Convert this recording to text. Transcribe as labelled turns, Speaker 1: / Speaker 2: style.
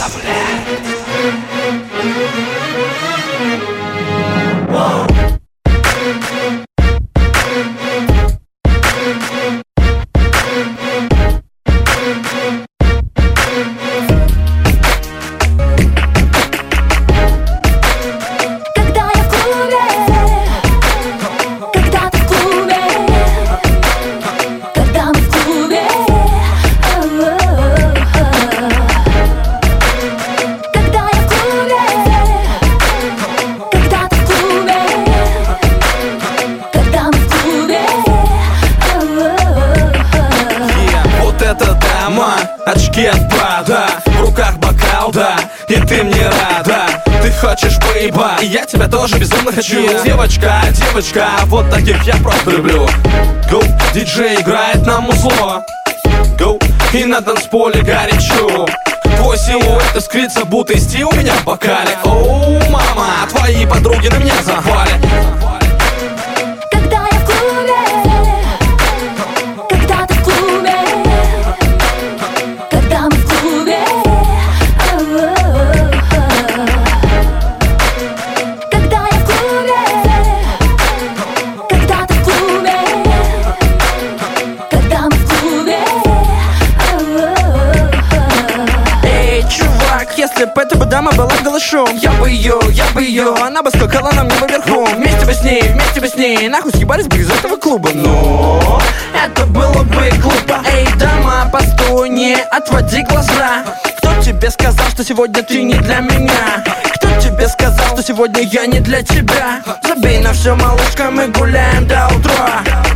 Speaker 1: Очки от Прада, в руках бокал, да, и ты мне рада. Ты хочешь поеба, и я тебя тоже безумно хочу. Девочка, девочка, вот таких я просто люблю. Go, диджей играет на музло. Go, и на танцполе горячо. Твой силуэт искрится, будто исти у меня в бокале. Оу, мама, твои подруги на меня запали.
Speaker 2: Если бы эта дама была голышом, я бы ее, она бы скакала на мне наверху. Вместе бы с ней, нахуй съебались бы из этого клуба. Но это было бы глупо. Эй, дама, постой, не отводи глаза. Кто тебе сказал, что сегодня ты не для меня? Кто тебе сказал, что сегодня я не для тебя? Забей на все, малышка, мы гуляем до утра.